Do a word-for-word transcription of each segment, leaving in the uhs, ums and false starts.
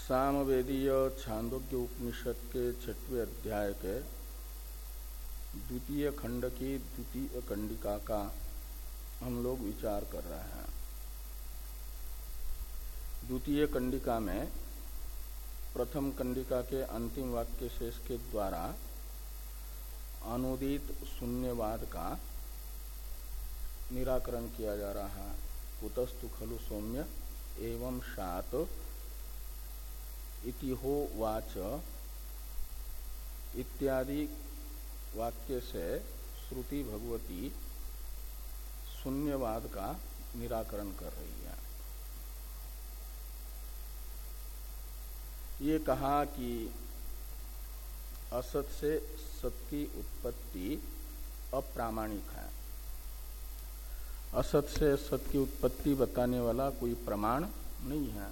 सामवेदीय छांदोग्य उपनिषद के छठवें अध्याय के द्वितीय खंड की द्वितीय कंडिका का हम लोग विचार कर रहे हैं। द्वितीय कंडिका में प्रथम कंडिका के अंतिम वाक्य शेष के द्वारा अनुदित शून्यवाद का निराकरण किया जा रहा है। कुतस्तु खलु सौम्य एवं शात इति हो वाच इत्यादि वाक्य से श्रुति भगवती शून्यवाद का निराकरण कर रही है। ये कहा कि असत से सत की उत्पत्ति अप्रामाणिक है। असत से सत की उत्पत्ति बताने वाला कोई प्रमाण नहीं है।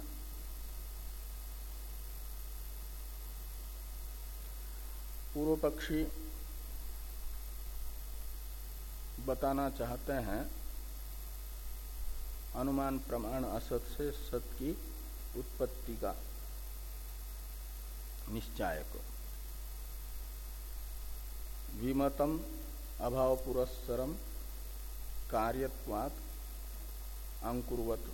पूर्व पक्षी बताना चाहते हैं अनुमान प्रमाण असत से सत की उत्पत्ति का निश्चायक। विमतम अभाव पुरस्सरम कार्यत्वात् अंकुरवत।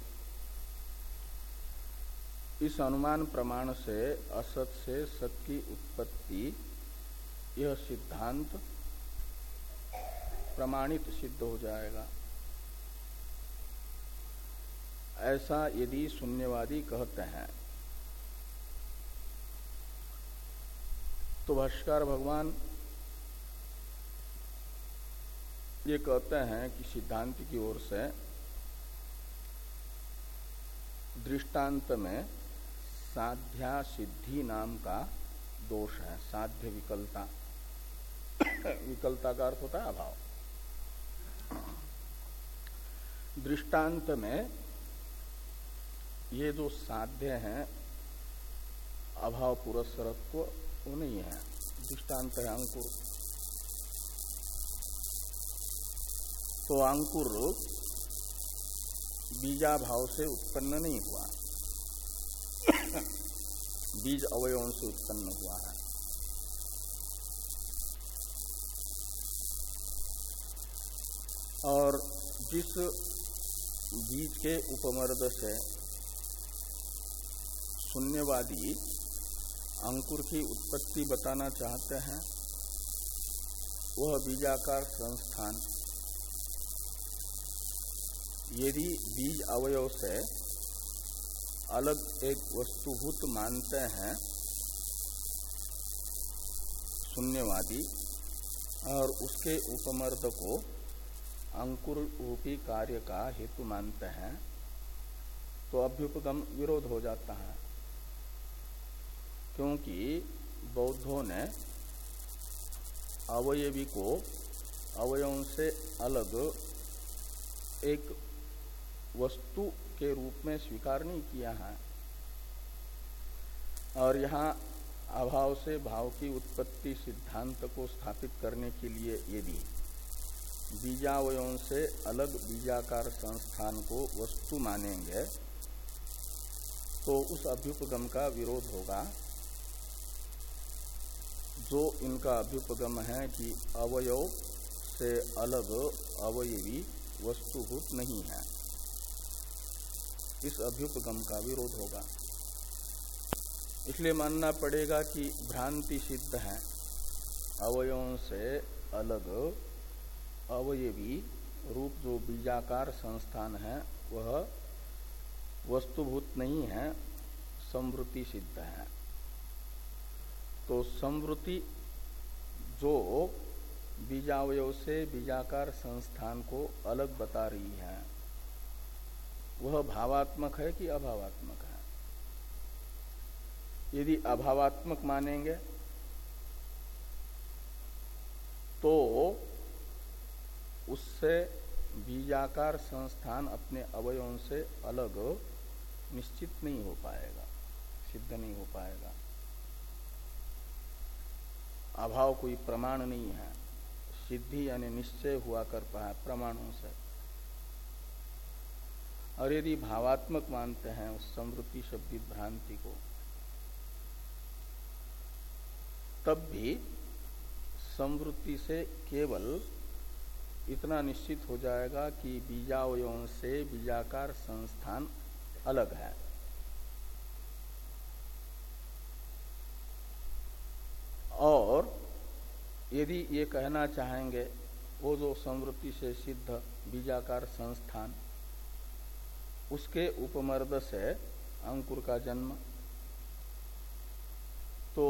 इस अनुमान प्रमाण से असत से सत की उत्पत्ति यह सिद्धांत प्रमाणित सिद्ध हो जाएगा। ऐसा यदि शून्यवादी कहते हैं तो भाष्यकार भगवान ये कहते हैं कि सिद्धांत की ओर से दृष्टांत में साध्या सिद्धि नाम का दोष है। साध्य विकलता, विकलता का अर्थ होता है अभाव। दृष्टांत में ये जो साध्य हैं अभाव पुरस्सरत्व वो नहीं है। दृष्टांत है अंकुर, तो अंकुर बीजाभाव से उत्पन्न नहीं हुआ, बीज अवयवों से उत्पन्न हुआ है। और जिस बीज के उपमर्द से शून्यवादी अंकुर की उत्पत्ति बताना चाहते हैं वह बीजाकार संस्थान यदि बीज अवयव से अलग एक वस्तुभूत मानते हैं शून्यवादी और उसके उपमर्द को अंकुर रूपी कार्य का हेतु मानते हैं तो अभ्युपगम विरोध हो जाता है। क्योंकि बौद्धों ने अवयवी को अवयवों से अलग एक वस्तु के रूप में स्वीकार नहीं किया है। और यहाँ अभाव से भाव की उत्पत्ति सिद्धांत को स्थापित करने के लिए यदि बीजावयों से अलग बीजाकार संस्थान को वस्तु मानेंगे तो उस अभ्युपगम का विरोध होगा। जो इनका अभ्युपगम है कि अवयव से अलग अवयवी वस्तुभूत नहीं है, इस अभ्युपगम का विरोध होगा। इसलिए मानना पड़ेगा कि भ्रांति सिद्ध है। अवयवों से अलग अवयवी रूप जो बीजाकार संस्थान है वह वस्तुभूत नहीं है, संवृत्ति सिद्ध है। तो संवृत्ति जो बीजावयव से बीजाकार संस्थान को अलग बता रही है वह भावात्मक है कि अभावात्मक है। यदि अभावात्मक मानेंगे तो उससे बीजाकार संस्थान अपने अवयवों से अलग निश्चित नहीं हो पाएगा, सिद्ध नहीं हो पाएगा। अभाव कोई प्रमाण नहीं है, सिद्धि यानी निश्चय हुआ करता है प्रमाणों से। और यदि भावात्मक मानते हैं उस संवृत्ति शब्दित भ्रांति को तब भी संवृत्ति से केवल इतना निश्चित हो जाएगा कि बीजावयों से बीजाकार संस्थान अलग है। और यदि ये कहना चाहेंगे वो जो संवृत्ति से सिद्ध बीजाकार संस्थान, उसके उपमर्द से अंकुर का जन्म, तो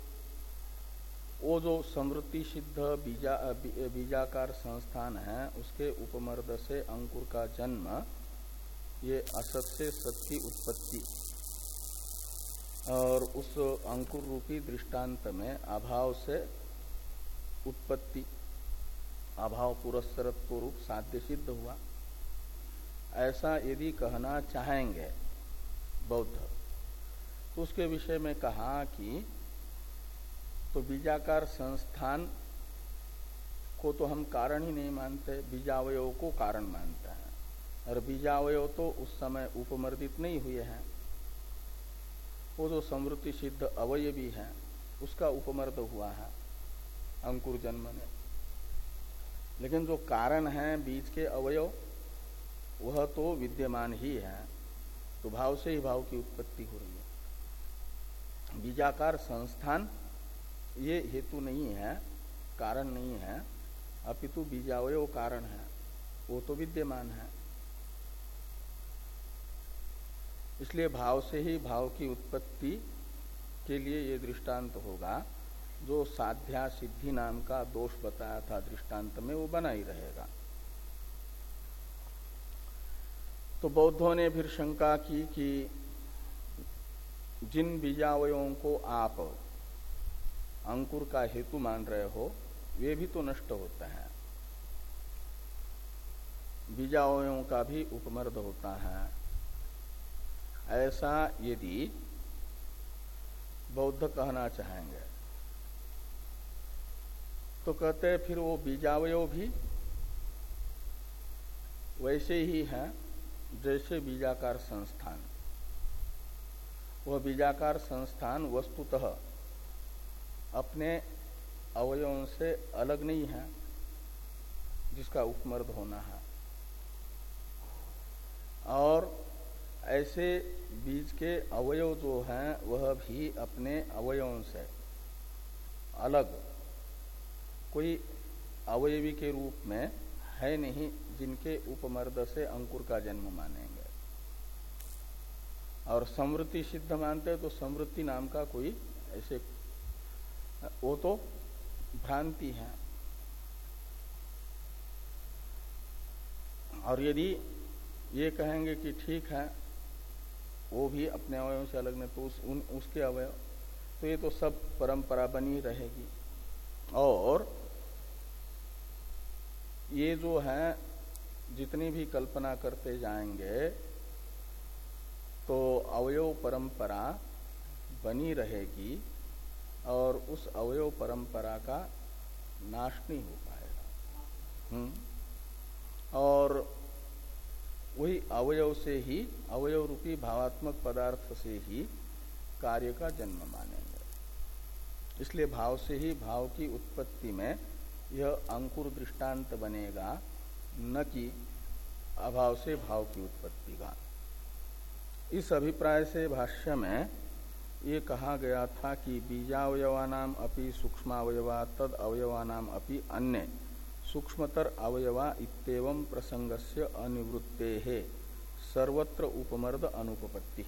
वो जो संवृत्ति सिद्ध बीजा बीजाकार संस्थान है उसके उपमर्द से अंकुर का जन्म, ये असत से सत की उत्पत्ति, और उस अंकुर रूपी दृष्टांत में अभाव से उत्पत्ति, अभाव पुरस्सरत्व रूप साध्य सिद्ध हुआ। ऐसा यदि कहना चाहेंगे बौद्ध, तो उसके विषय में कहा कि तो बीजाकार संस्थान को तो हम कारण ही नहीं मानते, बीजावयव को कारण मानते हैं, और बीजावयव तो उस समय उपमर्दित नहीं हुए हैं। वो जो संवृत्ति सिद्ध अवयवी है उसका उपमर्द हुआ है अंकुर जन्म में, लेकिन जो कारण है बीज के अवयव वह तो विद्यमान ही है, तो भाव से ही भाव की उत्पत्ति हो रही है। बीजाकार संस्थान ये हेतु नहीं है, कारण नहीं है, अपितु बीजावयव कारण है, वो तो विद्यमान है। इसलिए भाव से ही भाव की उत्पत्ति के लिए ये दृष्टांत होगा। जो साध्या सिद्धि नाम का दोष बताया था दृष्टांत में, वो बना ही रहेगा। तो बौद्धों ने फिर शंका की कि जिन बीजावयों को आप अंकुर का हेतु मान रहे हो वे भी तो नष्ट होते हैं, बीजावयों का भी उपमर्द होता है। ऐसा यदि बौद्ध कहना चाहेंगे तो कहते फिर वो बीजावयव भी वैसे ही है जैसे बीजाकार संस्थान। वह बीजाकार संस्थान वस्तुतः अपने अवयवों से अलग नहीं है जिसका उपमर्द होना है, और ऐसे बीज के अवयव जो हैं वह भी अपने अवयवों से अलग कोई अवयवी के रूप में है नहीं जिनके उपमर्द से अंकुर का जन्म मानेंगे। और संवृत्ति सिद्ध मानते हैं तो संवृत्ति नाम का कोई ऐसे, वो तो भ्रांति है। और यदि ये कहेंगे कि ठीक है वो भी अपने अवयवों से अलग नहीं, तो उस, उन, उसके अवयव, तो ये तो सब परंपरा बनी रहेगी। और ये जो है जितनी भी कल्पना करते जाएंगे तो अवयव परंपरा बनी रहेगी और उस अवयव परंपरा का नाश नहीं हो पाएगा। हम्म और वही अवयव से ही, अवयव रूपी भावात्मक पदार्थ से ही कार्य का जन्म मानेंगे। इसलिए भाव से ही भाव की उत्पत्ति में यह अंकुर दृष्टांत बनेगा, न कि अभाव से भाव की उत्पत्ति का। इस अभिप्राय से भाष्य में ये कहा गया था कि बीजावयवानाम अपि सूक्ष्मावयवा तद अवयवानाम अपि अन्य सूक्ष्मतर अवयवा इत्येवं प्रसंगस्य अनिवृत्तेः सर्वत्र उपमर्द अनुपपत्ति।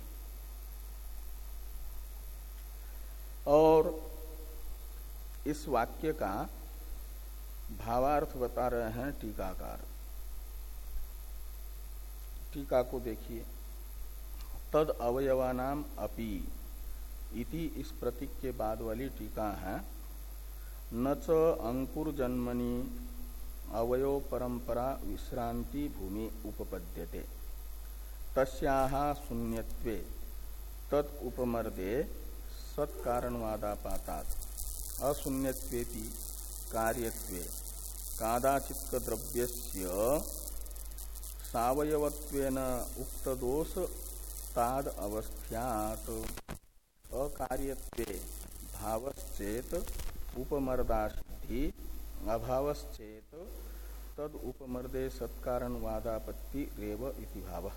और इस वाक्य का भावार्थ बता रहे हैं टीकाकार। टीका को देखिए, तद अवयवानाम अपि इति इस प्रतीक के बाद वाली टीका है। न च अंकुर जन्मनि अवयव परंपरा विश्रांति भूमि उपपद्यते तस्याः शून्यत्वे तत् उपमर्दे सत्कारणवादापातात् अशून्यत्वेति कार्यत्वे कादाचित् द्रव्यस्य सावयवत्वेन उक्तदोष ताद अवस्थ्यात् अकार्यत्वे भावश्चेत उपमर्दासिद्धि अभावश्चेत तद उपमर्दे सत्कारण वादापत्ति रेव इति भाव।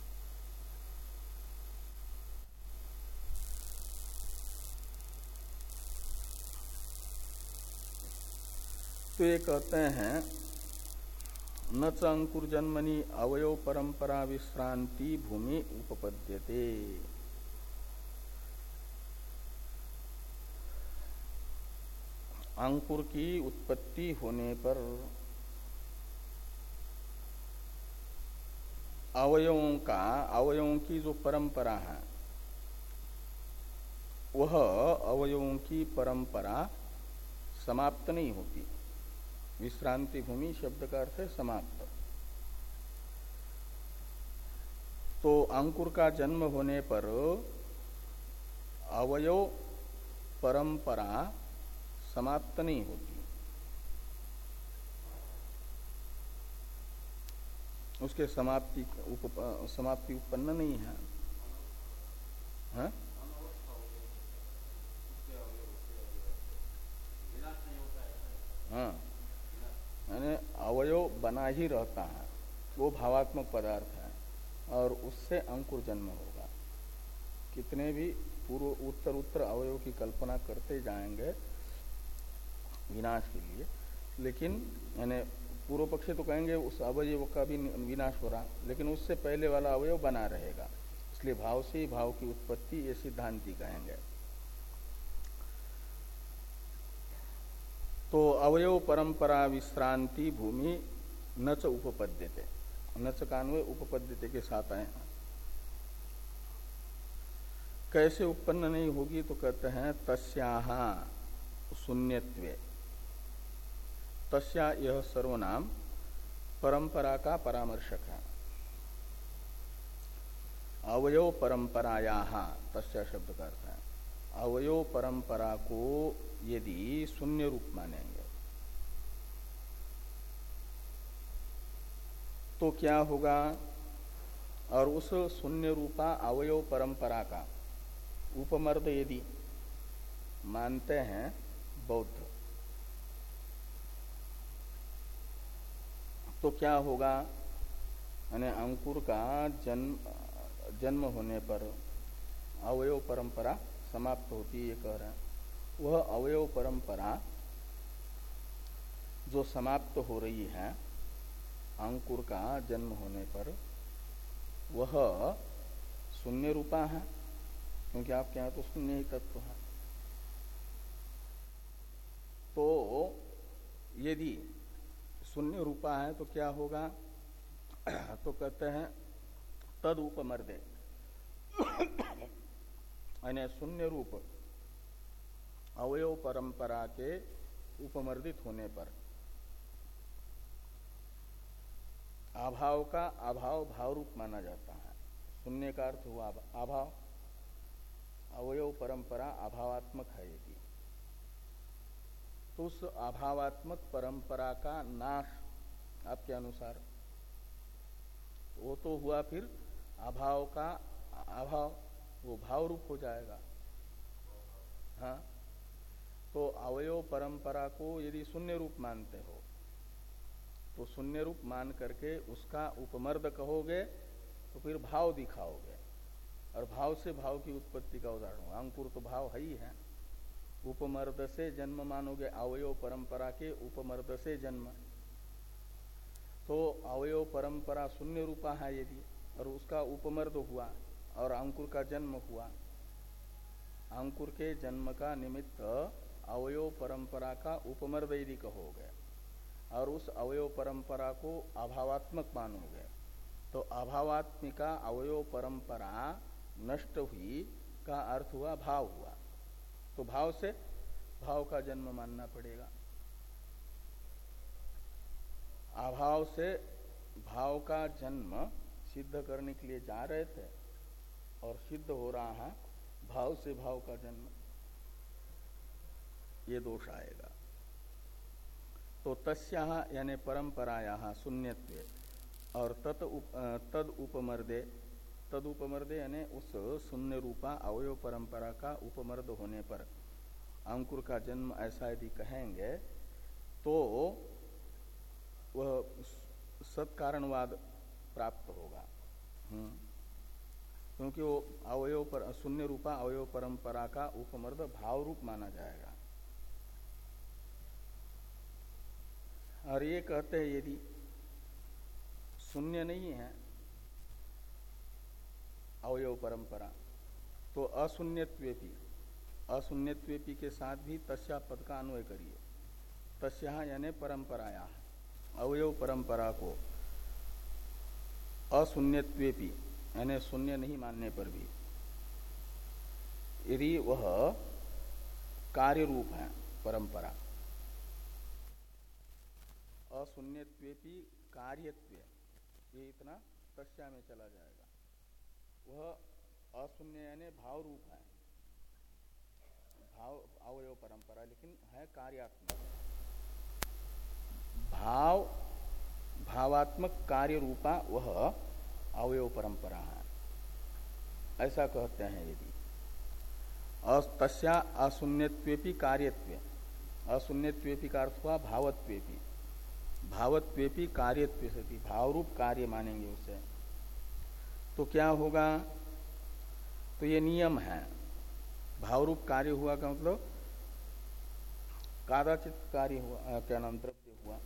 तो ये कहते हैं न च अंकुर जन्मनि अवयव परंपरा विश्रांति भूमि उपपद्यते। अंकुर की उत्पत्ति होने पर अवयवों का अवयवों की जो परंपरा है वह अवयवों की परंपरा समाप्त नहीं होती। विश्रांति भूमि शब्द का अर्थ है समाप्त। तो अंकुर का जन्म होने पर अवयव परंपरा समाप्त नहीं होती, उसके समाप्ति उप, समाप्ति उत्पन्न नहीं है, है? हाँ, यानी अवयव बना ही रहता है, वो भावात्मक पदार्थ है और उससे अंकुर जन्म होगा। कितने भी पूर्व उत्तर उत्तर अवयव की कल्पना करते जाएंगे विनाश के लिए, लेकिन यानी पूर्व पक्षी तो कहेंगे उस अवयव का भी विनाश हो रहा, लेकिन उससे पहले वाला अवयव बना रहेगा, इसलिए भाव से ही भाव की उत्पत्ति ये सिद्धांति कहेंगे। तो अवयव परंपरा विश्रांति भूमि न च उपपद्यते, न च कान्वय उपपद्यते के साथ आए हैं। कैसे उत्पन्न नहीं होगी तो कहते हैं तस्याह शून्यत्वे। तस्या यह सर्वनाम परंपरा का परामर्शक है। अवयव परंपरायाः तस्या शब्द का अर्थ है अवयव परंपरा को यदि शून्य रूप मानेंगे तो क्या होगा, और उस शून्य रूपा अवयव परंपरा का उपमर्द यदि मानते हैं बौद्ध तो क्या होगा, यानी अंकुर का जन्म जन्म होने पर अवयव परंपरा समाप्त होती है, ये कह रहे हैं। वह अवयव परंपरा जो समाप्त हो रही है अंकुर का जन्म होने पर वह शून्य रूपा है, क्योंकि आपके यहाँ तो शून्य ही तत्व है। तो यदि शून्य रूपा है तो क्या होगा, तो कहते हैं तद उपमर्दे, यानी शून्य रूप अवयव परंपरा के उपमर्दित होने पर अभाव का अभाव भाव रूप माना जाता है। शून्य का अर्थ हुआ अभाव, अवयव परंपरा अभावात्मक है यदि, तो उस अभावात्मक परंपरा का नाश आपके अनुसार वो तो हुआ, फिर अभाव का अभाव वो भाव रूप हो जाएगा। हाँ, तो अवयव परंपरा को यदि शून्य रूप मानते हो तो शून्य रूप मान करके उसका उपमर्द कहोगे तो फिर भाव दिखाओगे, और भाव से भाव की उत्पत्ति का उदाहरण होगा। अंकुर तो भाव है ही है, उपमर्द से जन्म मानोगे, अवयव परंपरा के उपमर्द से जन्म। तो अवयव परंपरा शून्य रूपा है यदि, और उसका उपमर्द हुआ और अंकुर का जन्म हुआ, अंकुर के जन्म का निमित्त अवयव परंपरा का उपमर्द यदि कहोगे और उस अवयव परंपरा को अभावात्मक मानोगे, तो अभावात्मिका अवयव परंपरा नष्ट हुई का अर्थ हुआ भाव हुआ, तो भाव से भाव का जन्म मानना पड़ेगा। अभाव से भाव का जन्म सिद्ध करने के लिए जा रहे थे और सिद्ध हो रहा है भाव से भाव का जन्म, ये दोष आएगा। तो तस्याः यानी परंपरायाः शून्यत्वे और तत् उप, तद उपमर्दे, तद उपमर्दे यानी उस शून्य रूपा अवयव परंपरा का उपमर्द होने पर अंकुर का जन्म ऐसा यदि कहेंगे तो वह सत्कारणवाद प्राप्त होगा। हम्म क्योंकि वो अवयव पर शून्य रूपा अवयव परंपरा का उपमर्द भाव रूप माना जाएगा। और ये कहते हैं यदि शून्य नहीं है अवयव परंपरा तो अशून्यत्वेपि अशून्यत्वेपि के साथ भी तस्या पद का अन्वय करिए। तस्या यानी परंपराया अवयव परंपरा को अशून्यत्वेपि यानी शून्य नहीं मानने पर भी यदि वह कार्य रूप है परंपरा, अशून्यत्वेपि कार्यत्व, ये इतना तस्या में चला जाएगा। वह अशून्य यानी भाव रूप है, भाव अवयव परंपरा, लेकिन है कार्यात्मक। भाव भावात्मक कार्य रूपा वह अवयव परंपरा है, ऐसा कहते हैं। यदि तस्या अशून्यत्वेपि कार्यत्वे, अशून्यत्वेपि का अर्थ हुआ भावत्वेपि, भावत्वेपि कार्यत्वे सति, भाव रूप कार्य मानेंगे उसे तो क्या होगा? तो ये नियम है। भाव रूप कार्य हुआ का मतलब कादाचित कार्य हुआ, क्या नाम द्रव्य हुआ।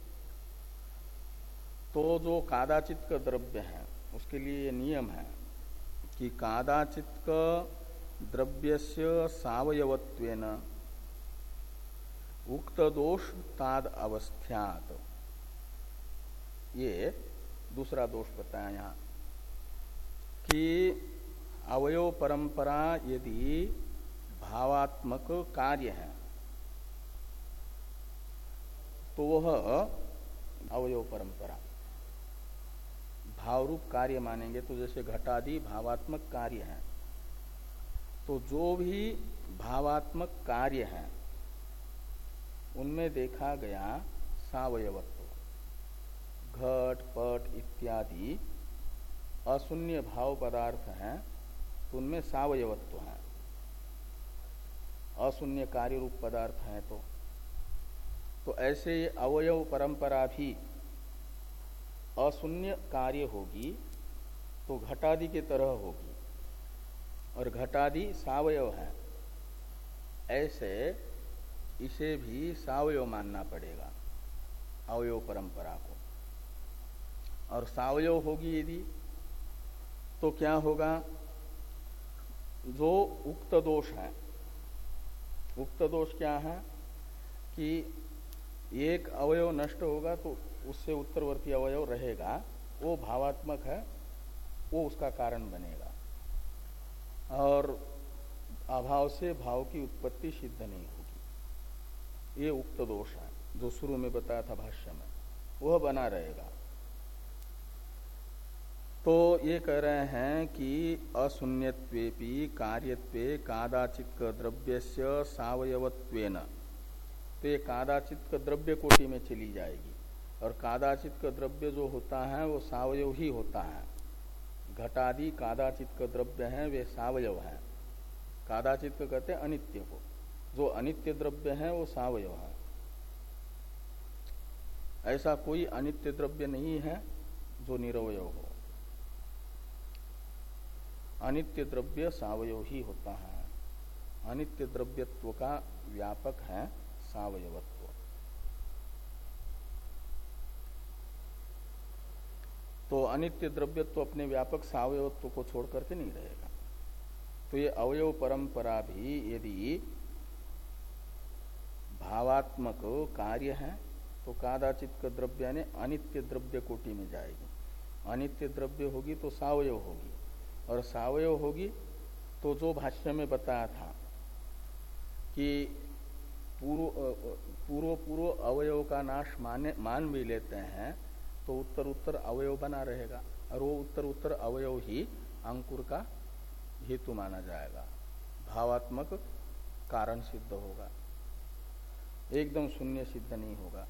तो जो कादाचित का द्रव्य है उसके लिए ये नियम है कि कादाचित का द्रव्यस्य सावयवत्वेन उक्त दोष ताद अवस्थ्यात, ये दूसरा दोष बताया यहाँ कि अवयव परंपरा यदि भावात्मक कार्य है तो वह अवयव परंपरा भाव रूप कार्य मानेंगे। तो जैसे घटादि भावात्मक कार्य है, तो जो भी भावात्मक कार्य है उनमें देखा गया सावयवत्व, घट पट इत्यादि अशून्य भाव पदार्थ हैं तो उनमें सावयवत्व है, अशून्य कार्य रूप पदार्थ हैं। तो तो ऐसे अवयव परंपरा भी अशून्य कार्य होगी तो घटादि के तरह होगी, और घटादि सावयव है, ऐसे इसे भी सावयव मानना पड़ेगा अवयव परंपरा को। और सावयव होगी यदि तो क्या होगा? जो उक्त दोष है, उक्त दोष क्या है कि एक अवयव नष्ट होगा तो उससे उत्तरवर्ती अवयव रहेगा, वो भावात्मक है, वो उसका कारण बनेगा, और अभाव से भाव की उत्पत्ति सिद्ध नहीं होगी। ये उक्त दोष है जो शुरू में बताया था भाष्य में, वह बना रहेगा। तो ये कह रहे हैं कि अशून्यत्वेपि कार्यत्वे कादाचित् द्रव्यस्य सावयवत्वेन, तो ये कादाचित् द्रव्य कोटि में चली जाएगी। और कादाचित् द्रव्य जो होता है वो सावयव ही होता है। घटादि कादाचित् द्रव्य हैं वे सावयव हैं। कादाचित् कहते हैं अनित्य को, जो अनित्य द्रव्य है वो सावयव है। ऐसा कोई अनित्य द्रव्य नहीं है जो निरवयव हो। अनित्य द्रव्य सावयव ही होता है। अनित्य द्रव्यत्व का व्यापक है सावयवत्व। तो अनित्य द्रव्यत्व अपने व्यापक सावयवत्व को छोड़ करके नहीं रहेगा। तो ये अवयव परंपरा भी यदि भावात्मक कार्य है तो कादाचित् द्रव्य यानी अनित्य द्रव्य कोटि में जाएगी। अनित्य द्रव्य होगी तो सावयव होगी, और सावयव होगी तो जो भाष्य में बताया था कि पूर्व पूर्व पूर्व अवयव का नाश माने मान भी लेते हैं तो उत्तर उत्तर अवयव बना रहेगा, और वो उत्तर उत्तर अवयव ही अंकुर का हेतु माना जाएगा, भावात्मक कारण सिद्ध होगा, एकदम शून्य सिद्ध नहीं होगा।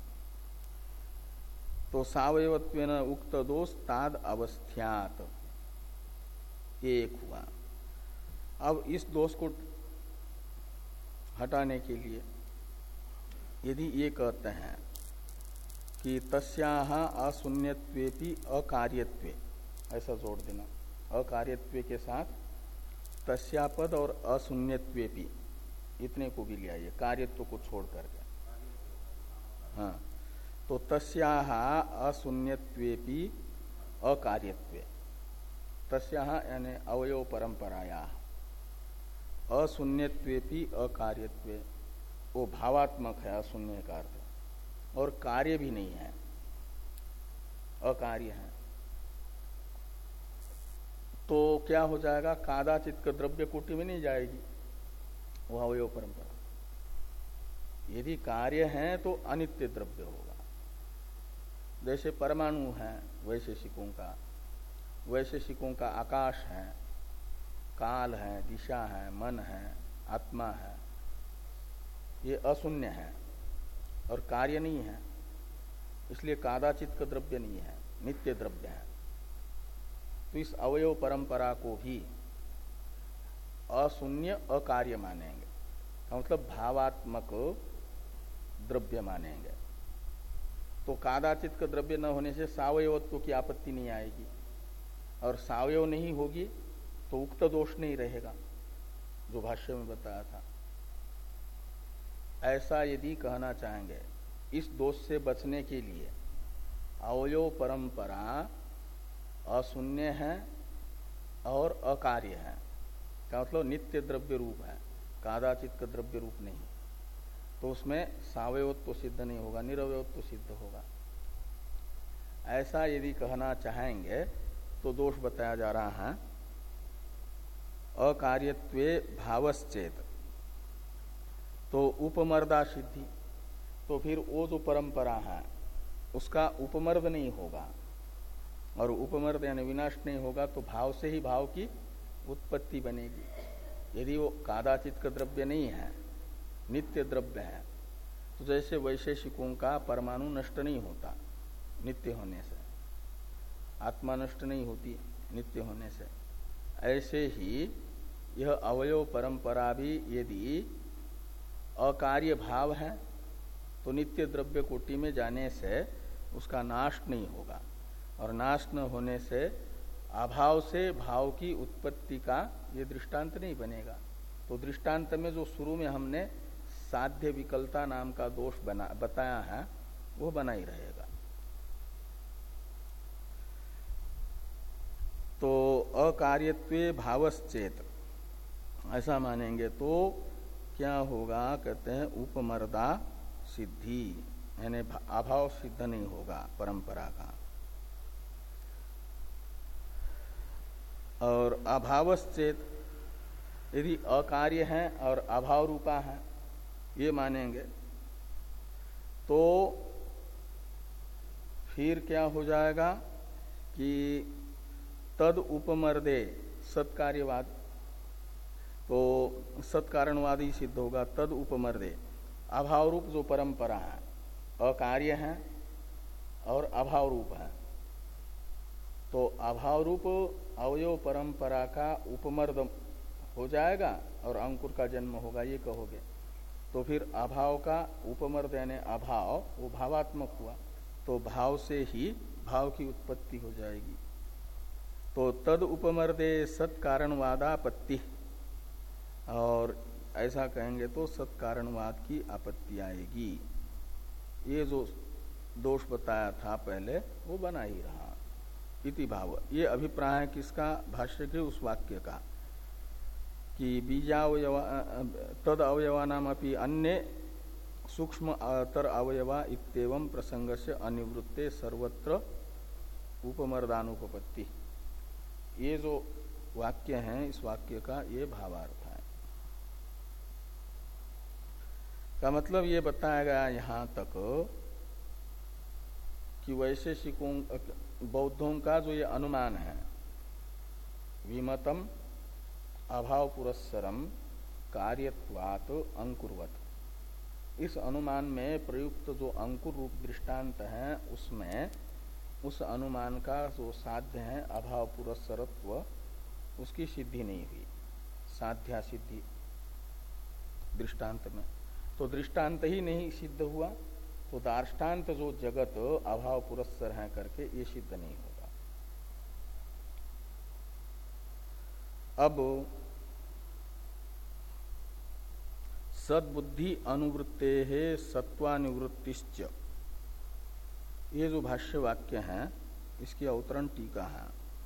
तो सावयवत्वेन उक्त दोष ताद अवस्थ्यात, ये एक हुआ। अब इस दोष को हटाने के लिए यदि ये कहते हैं कि तस्याह अशून्यत्वेपि अकार्यत्वे, ऐसा जोड़ देना, अकार्यत्वे के साथ तस्यापद और अशून्यत्वेपि इतने को भी ले आइए, कार्यत्व को छोड़ करके। हाँ, तो तस्याह अशून्यत्वेपि अकार्यत्वे, तस्याह यानी अवयव परंपराया, अशून्यत्वेपि अकार्यत्वे, वो भावात्मक है अशून्य का अर्थ, और कार्य भी नहीं है, अकार्य है। तो क्या हो जाएगा, कादाचित का द्रव्य कोटि में नहीं जाएगी वो अवयव परंपरा। यदि कार्य है तो अनित्य द्रव्य होगा। जैसे परमाणु है वैशेषिकों का, वैशेषिकों का आकाश है, काल है, दिशा है, मन है, आत्मा है, ये अशून्य है और कार्य नहीं है, इसलिए कादाचित का द्रव्य नहीं है, नित्य द्रव्य है। तो इस अवयव परंपरा को भी अशून्य अकार्य मानेंगे, का मतलब भावात्मक द्रव्य मानेंगे। तो कादाचित का द्रव्य न होने से सावयवत्व की आपत्ति नहीं आएगी, और सावयव नहीं होगी तो उक्त दोष नहीं रहेगा जो भाष्य में बताया था। ऐसा यदि कहना चाहेंगे, इस दोष से बचने के लिए अवयव परंपरा अशून्य है और अकार्य है, का मतलब नित्य द्रव्य रूप है, कादाचित का द्रव्य रूप नहीं, तो उसमें सावयवत्व सिद्ध नहीं होगा, निरवयत्व सिद्ध होगा। ऐसा यदि कहना चाहेंगे तो दोष बताया जा रहा है, अकार्यत्वे भावश्चेत, तो उपमर्दा सिद्धि, तो फिर वो जो परंपरा है उसका उपमर्द नहीं होगा, और उपमर्द यानी विनाश नहीं होगा, तो भाव से ही भाव की उत्पत्ति बनेगी। यदि वो कादाचित का द्रव्य नहीं है, नित्य द्रव्य है, तो जैसे वैशेषिकों का परमाणु नष्ट नहीं होता नित्य होने से, आत्मा नष्ट नहीं होती नित्य होने से, ऐसे ही यह अवयव परंपरा भी यदि अकार्य भाव है तो नित्य द्रव्य कोटि में जाने से उसका नाश नहीं होगा, और नाश न होने से अभाव से भाव की उत्पत्ति का ये दृष्टांत नहीं बनेगा। तो दृष्टांत में जो शुरू में हमने साध्य विकलता नाम का दोष बना बताया है वो बना ही रहेगा। तो अकार्यत्वे भावश्चेत ऐसा मानेंगे तो क्या होगा, कहते हैं उपमर्दा सिद्धि, यानी अभाव सिद्ध नहीं होगा परंपरा का। और अभावश्चेत, यदि अकार्य है और अभाव रूपा है ये मानेंगे तो फिर क्या हो जाएगा कि तद उपमर्दे सत्कार्यवाद, तो सत्कारणवाद ही सिद्ध होगा। तद उपमर्दे, अभाव रूप जो परंपरा है, अकार्य है और अभाव रूप है, तो अभाव रूप अवयव परंपरा का उपमर्द हो जाएगा और अंकुर का जन्म होगा, ये कहोगे। तो फिर अभाव का उपमर्द यानी अभाव, वो भावात्मक हुआ, तो भाव से ही भाव की उत्पत्ति हो जाएगी। तो तद उपमर्दे सत्कारणवादापत्ति, और ऐसा कहेंगे तो सत्कारणवाद की आपत्ति आएगी। ये जो दोष बताया था पहले वो बना ही रहा। इति भाव, ये अभिप्राय है किसका, भाष्य के उस वाक्य का कि बीजावयवा तद अवयवानाम अपि अन्य सूक्ष्म तर अवयवा इत्येवं प्रसंगस्य अनिवृत्ते सर्वत्र उपमर्दानुपपत्ति। ये जो वाक्य है इस वाक्य का ये भावार्थ है। का मतलब ये बताया गया यहाँ तक कि वैशेषिकों बौद्धों का जो ये अनुमान है, विमतम अभाव पुरस्सरम कार्यत्वात् अंकुरवत, इस अनुमान में प्रयुक्त जो अंकुर रूप दृष्टांत है उसमें उस अनुमान का जो साध्य है अभाव पुरस्सरत्व, उसकी सिद्धि नहीं हुई, साध्या सिद्धि दृष्टांत में, तो दृष्टांत ही नहीं सिद्ध हुआ, तो दार्ष्टान्त जो जगत अभाव पुरस्सर है करके ये सिद्ध नहीं होगा। अब सद्बुद्धि अनुवृत्ते है सत्वानिवृत्तिश्च, ये जो भाष्य वाक्य है इसकी अवतरण टीका है।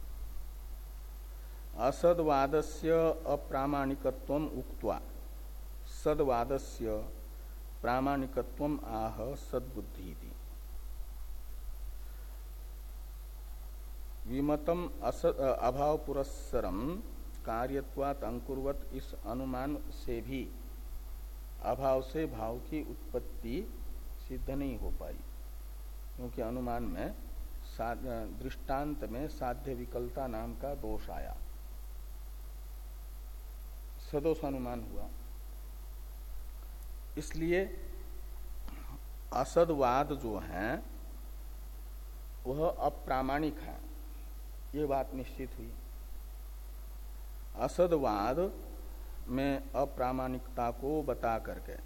असद्वादस्य अप्रामाणिकत्वम उक्त्वा सद्वादस्य प्रामाणिकत्वम आह सद्बुद्धि। विमतम असद अभाव पुरस्सरम कार्यत्वात् अंकुरवत, इस अनुमान से भी अभाव से भाव की उत्पत्ति सिद्ध नहीं हो पाई, क्योंकि अनुमान में दृष्टांत में साध्य विकलता नाम का दोष आया, सदोष अनुमान हुआ। इसलिए असदवाद जो है वह अप्रामाणिक है, ये बात निश्चित हुई। असदवाद में अप्रामाणिकता को बता करके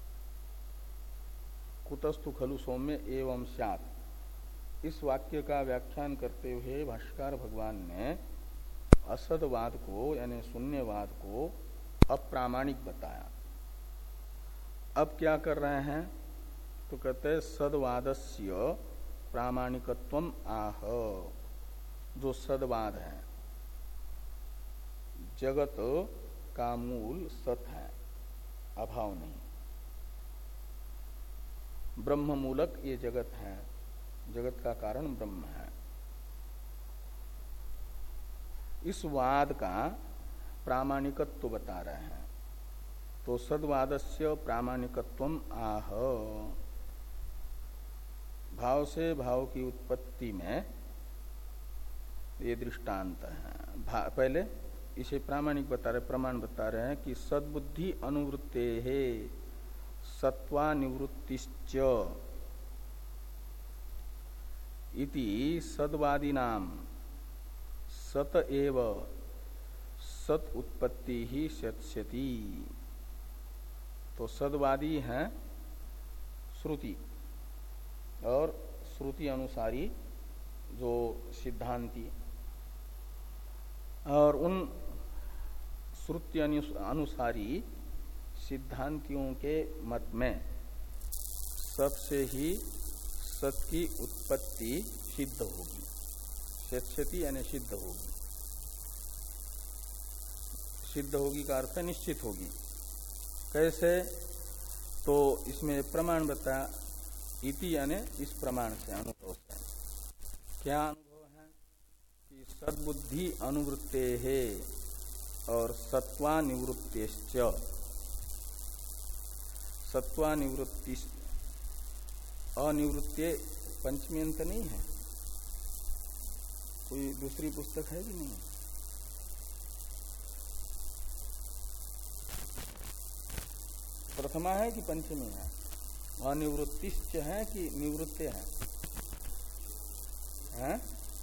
कुतस्तु खलु सौम्य एवं स्यात्, इस वाक्य का व्याख्यान करते हुए भाष्यकार भगवान ने असदवाद को यानी शून्यवाद को अप्रामाणिक बताया। अब क्या कर रहे हैं, तो कहते हैं सदवादस्य प्रामाणिकत्वम आह, जो सदवाद है जगत का मूल सत है, अभाव नहीं, ब्रह्म मूलक ये जगत है, जगत का कारण ब्रह्म है। इस वाद का प्रामाणिकत्व बता रहे हैं, तो सद्वादस्य प्रामाणिकत्वम आह, भाव से भाव की उत्पत्ति में ये दृष्टांत है। पहले इसे प्रामाणिक बता रहे, प्रमाण बता रहे हैं कि सद्बुद्धि अनुवृत्ते है सत्वानिवृत्तिश्च इति सद्वादिनाम सत एव सत उत्पत्ति ही सत्स्यति। तो सद्वादी हैं श्रुति और श्रुति अनुसारी जो सिद्धांती, और उन श्रुति अनुसारी सिद्धांतियों के मत में सत से ही सत की उत्पत्ति सिद्ध होगी, सत्स्यति यानी सिद्ध होगी। सिद्ध होगी का अर्थ निश्चित होगी। कैसे, तो इसमें प्रमाण बता, इति यानी इस प्रमाण से, अनुभव से। क्या अनुभव है कि सद्बुद्धि अनुवृत्ते है और सत्वानिवृत्तेश्च, सत्वानिवृत्ति अनिवृत्ते पंचमी अंत नहीं है, कोई दूसरी पुस्तक है कि नहीं? प्रथमा है कि पंचमी है? अनिवृत्तिश्च है कि निवृत्ते है? हैं?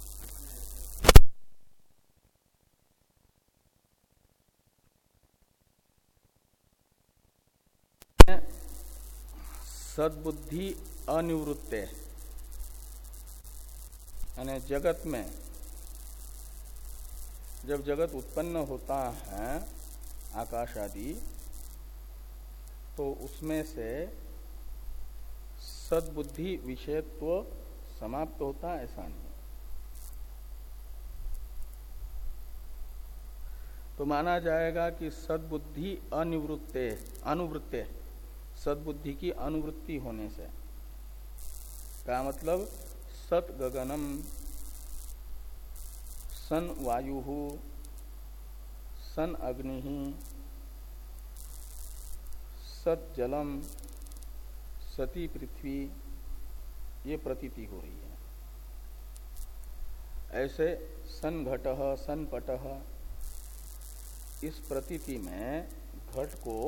सद्बुद्धि अनिवृत्ते यानी जगत में जब जगत उत्पन्न होता है आकाश आदि, तो उसमें से सद्बुद्धि विषयत्व समाप्त होता है, ऐसा नहीं। तो माना जाएगा कि सद्बुद्धि अनिवृत्ते अनुवृत्ते, सद्बुद्धि की अनुवृत्ति होने से का मतलब सत गगनम सन वायु सन अग्नि सत जलम सती पृथ्वी, ये प्रतीति हो रही है। ऐसे सन घटः सन पटः, इस प्रतीति में घट को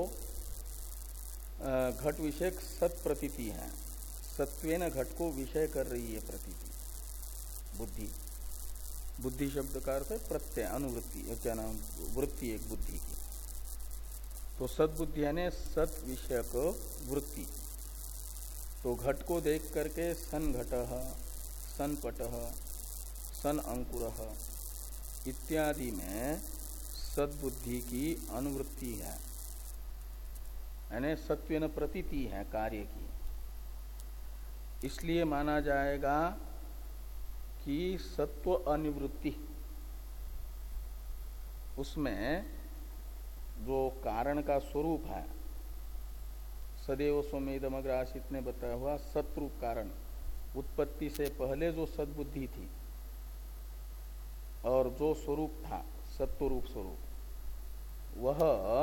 घट विषयक सत प्रतीति है, सत्वेन घट को विषय कर रही है प्रतीति बुद्धि। बुद्धि शब्द का अर्थ है प्रत्यय, अनुवृत्ति, क्या नाम, वृत्ति एक बुद्धि की। तो सद्बुद्धि यानी सत विषयक वृत्ति। तो घट को देख करके सन घटः, सन पटः, सन अंकुरः इत्यादि में सद्बुद्धि की अनुवृत्ति है, यानी सत्वेन प्रतीति है कार्य की। इसलिए माना जाएगा कि सत्व अनिवृत्ति, उसमें जो कारण का स्वरूप है, सदैव स्वमेदमग्र आसित ने बताया हुआ सत्रूप कारण, उत्पत्ति से पहले जो सद्बुद्धि थी और जो स्वरूप था सत्वरूप स्वरूप, वह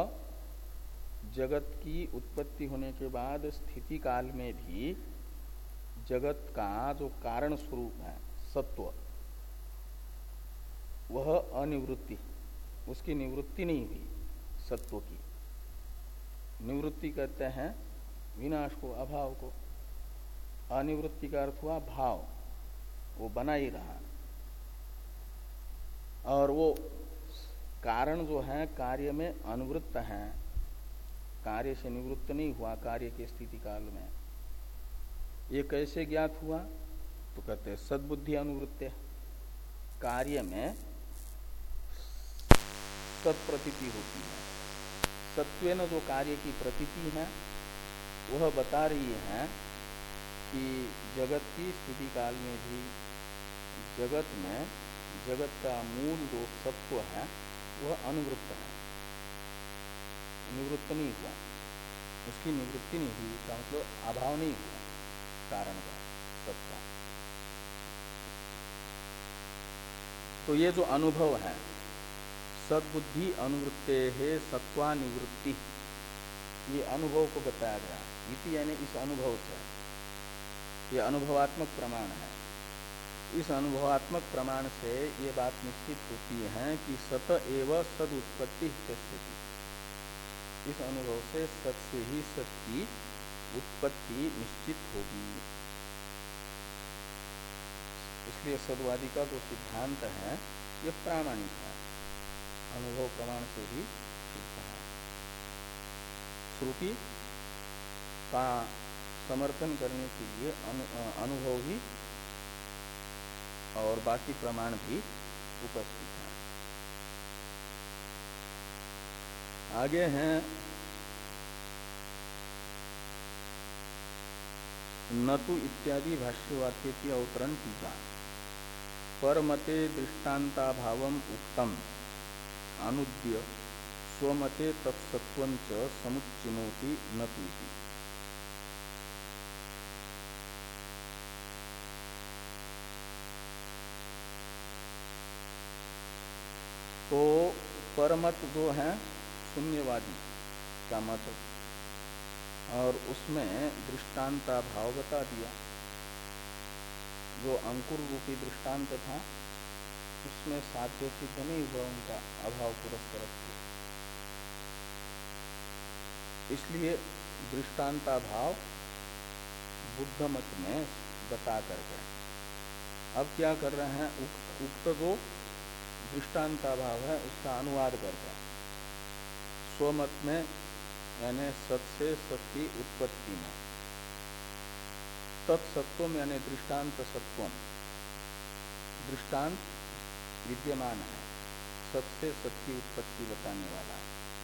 जगत की उत्पत्ति होने के बाद स्थिति काल में भी जगत का जो कारण स्वरूप है सत्व, वह अनिवृत्ति, उसकी निवृत्ति नहीं हुई। सत्व की निवृत्ति कहते हैं विनाश को, अभाव को। अनिवृत्ति का अर्थ हुआ भाव, वो बना ही रहा। और वो कारण जो है कार्य में अनुवृत्त है, कार्य से निवृत्त नहीं हुआ कार्य के स्थिति काल में। ये कैसे ज्ञात हुआ? तो कहते हैं सद्बुद्धि अनुवृत्ति, कार्य में सत्प्रतीति होती है। सत्वेन जो कार्य की प्रतीति है वह बता रही है कि जगत की स्थिति काल में भी जगत में जगत का मूल जो सत्व है वह अनुवृत्त है, निवृत्त नहीं हुआ, उसकी निवृत्ति नहीं हुई, इसका मतलब अभाव नहीं हुआ कारण का, सत्ता। तो ये जो अनुभव है सद्बुद्धि अनुवृत्ते है सत्वानिवृत्ति, ये अनुभव को बताया गया। इति यानी इस अनुभव से, ये अनुभवात्मक प्रमाण है। इस अनुभवात्मक प्रमाण से ये बात निश्चित होती है कि सत एव सद उत्पत्ति स्थिति। इस अनुभव से सत से ही सत की उत्पत्ति निश्चित होगी। इसलिए सद्वादी का जो सिद्धांत है ये प्रामाणिक है, अनुभव प्रमाण से भी सिद्ध है। श्रुति का समर्थन करने के लिए अनु, अनुभव भी और बाकी प्रमाण भी उपस्थित हैं। आगे हैं नतु इत्यादि भाष्यवाक्य की अवतरण टीका। परमते दृष्टान्ताभावम उक्तम अनुद्य स्वमते तत्सत्वंच समुच्चिनोति नतुति। तो परमत जो है शून्यवादी का मत, और उसमें दृष्टांता भाव बता दिया। जो अंकुर रूपी दृष्टांत था उसमें साध्य सिद्ध नहीं हुआ उनका अभाव पुरस्कार से, इसलिए दृष्टांता भाव बुद्ध मत में बता करके अब क्या कर रहे हैं, उक्त, उक्त जो दृष्टांता भाव है उसका अनुवाद करके स्वमत में, यानी सत से सत की उत्पत्ति में, तत्सत्वम यानी दृष्टांत सत्वम, दृष्टांत विद्यमान है, सत से सत की उत्पत्ति बताने वाला।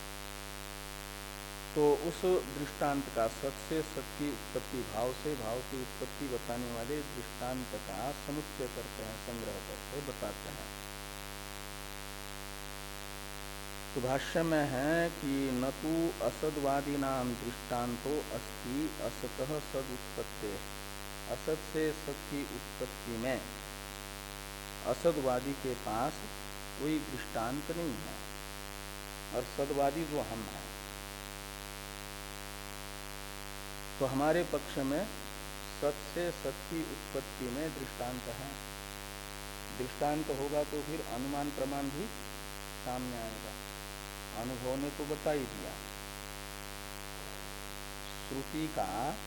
तो उस दृष्टांत का सत से सत की उत्पत्ति, भाव से भाव की उत्पत्ति बताने वाले दृष्टांत का समुच्चय करते हैं, संग्रह करते बताते हैं। तो भाष्य में है कि न तो असदवादी नाम दृष्टांतो अस्ति असतः सद उत्पत्ति, असत से सत की उत्पत्ति में असदवादी के पास कोई दृष्टांत नहीं है, और सदवादी जो हम हैं तो हमारे पक्ष में सत से सत की उत्पत्ति में दृष्टांत है। दृष्टांत होगा तो फिर अनुमान प्रमाण भी सामने आएगा। अनुभव ने तो बता ही दिया, श्रुति का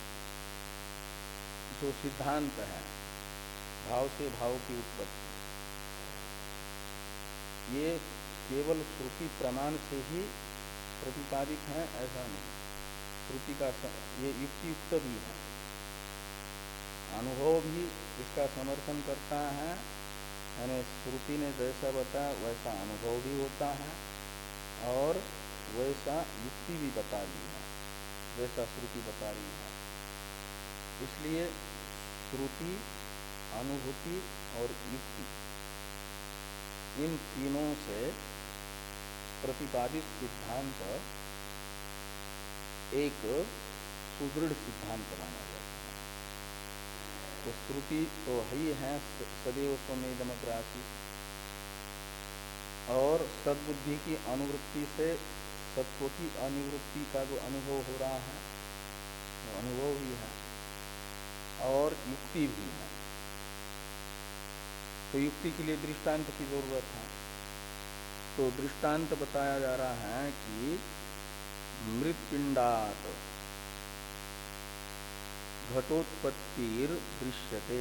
जो सिद्धांत है भाव से भाव की उत्पत्ति, ये केवल श्रुति प्रमाण से ही प्रतिपादित हैं ऐसा नहीं। श्रुति का ये युक्ति युक्त भी है, अनुभव भी इसका समर्थन करता है, यानी श्रुति ने जैसा बताया वैसा अनुभव भी होता है और वैसा युक्ति भी बता रही है जैसा श्रुति बता रही है। इसलिए श्रुति, अनुभूति और युक्ति इन तीनों से प्रतिपादित सिद्धांत एक सुदृढ़ सिद्धांत माना जाता है। तो श्रुति तो ही है सदैव स्वमेदमग्रासी, और सद्बुद्धि की अनुवृत्ति से सत्व की अनिवृत्ति का जो अनुभव हो रहा है वो अनुभव भी है और युक्ति भी है। तो युक्ति के लिए दृष्टांत की जरूरत है। तो दृष्टांत बताया जा रहा है कि मृत्पिंडात घटोत्पत्तिर दृश्यते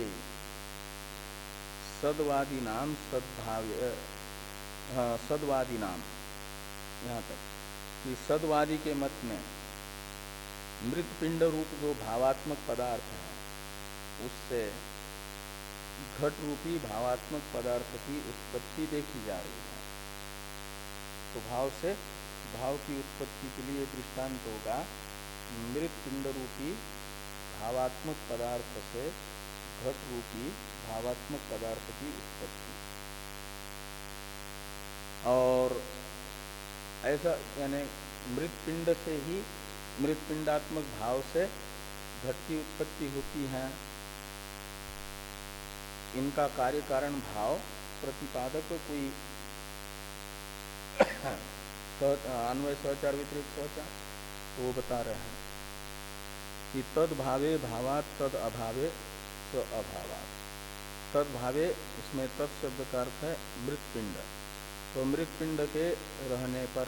सद्वादी नाम सद्भाव्य सद्वादी नाम, यहाँ तक कि सद्वादी के मत में मृतपिंड रूप जो भावात्मक पदार्थ है उससे घट रूपी भावात्मक पदार्थ की उत्पत्ति देखी जा रही है। तो भाव से भाव की उत्पत्ति के लिए दृष्टांत होगा मृतपिंड रूपी भावात्मक पदार्थ से घट रूपी भावात्मक पदार्थ की उत्पत्ति। और ऐसा यानी मृतपिंड से ही मृतपिंडात्मक भाव से घट की उत्पत्ति होती है। इनका कार्य कारण भाव प्रतिपादक कोई अन्वय सहचार व्यतिरिक्त सहचार तो वो बता रहे हैं कि तद भावे भावात तद अभावे स अभावात। तद भावे इसमें तत् शब्द का अर्थ है मृतपिंड। तो मृतपिंड के रहने पर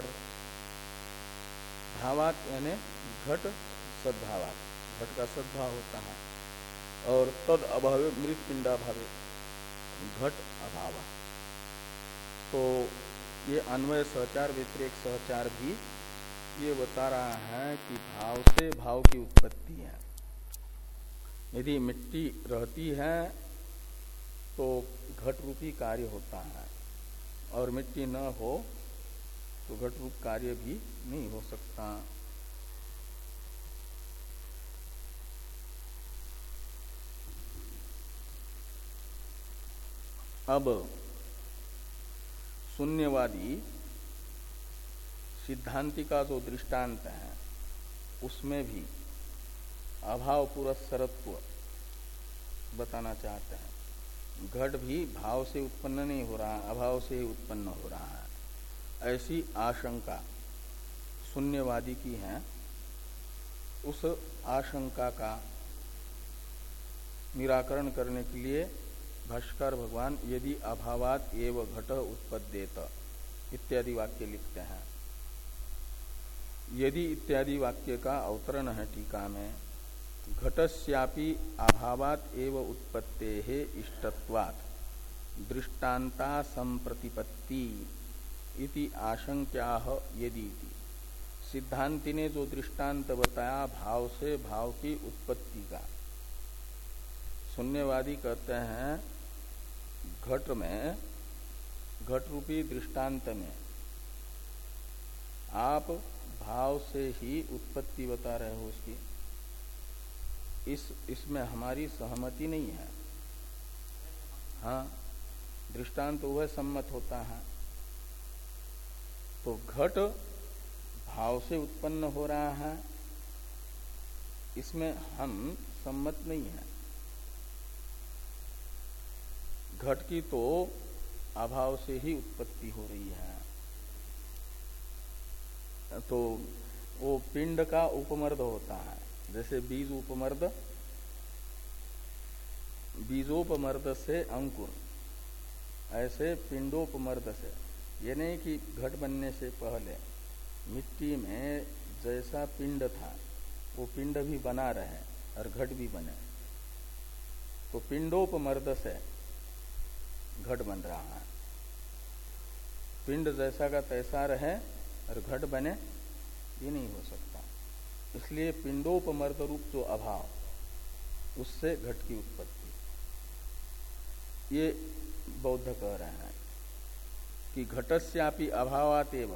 भावात यानी घट सद्भावात, घट का सद्भाव होता है, और तद अभावे मृतपिंडा भावे घट अभाव। तो ये अन्वय सहचार व्यतिरेक सहचार भी ये बता रहा है कि भाव से भाव की उत्पत्ति है। यदि मिट्टी रहती है तो घट रूपी कार्य होता है, और मिट्टी न हो तो घट रूप कार्य भी नहीं हो सकता। अब शून्यवादी सिद्धांति का जो दृष्टांत है उसमें भी अभाव पुरस्सरत्व बताना चाहते हैं। घट भी भाव से उत्पन्न नहीं हो रहा, अभाव से ही उत्पन्न हो रहा है, ऐसी आशंका शून्यवादी की है। उस आशंका का निराकरण करने के लिए भाष्कर भगवान यदि अभावात एव घट उत्पद्येत इत्यादि वाक्य लिखते हैं। यदि इत्यादि वाक्य का अवतरण है टीका में, घटस्यापि अभावात एव उत्पत्तेः इष्टत्वात् दृष्टान्ता संप्रतिपत्ति इति आशंक्याः यदि। सिद्धांति ने जो दृष्टांत बताया भाव से भाव की उत्पत्ति का, शून्यवादी कहते हैं घट में, घट रूपी दृष्टांत में आप भाव से ही उत्पत्ति बता रहे हो उसकी, इस इसमें हमारी सहमति नहीं है। हाँ, दृष्टांत वह सम्मत होता है। तो घट भाव से उत्पन्न हो रहा है, इसमें हम सम्मत नहीं है। घट की तो अभाव से ही उत्पत्ति हो रही है। तो वो पिंड का उपमर्द होता है, जैसे बीज उपमर्द, बीजोपमर्द से अंकुर, ऐसे पिंडोपमर्द से। ये नहीं कि घट बनने से पहले मिट्टी में जैसा पिंड था वो पिंड भी बना रहे और घट भी बने। तो पिंडोपमर्द से घट बन रहा है। पिंड जैसा का तैसा रहे और घट बने ये नहीं हो सकता। इसलिए पिंडोपमर्द रूप जो अभाव, उससे घट की उत्पत्ति, ये बौद्ध कह रहे हैं कि घटस्यापि अभावातेव,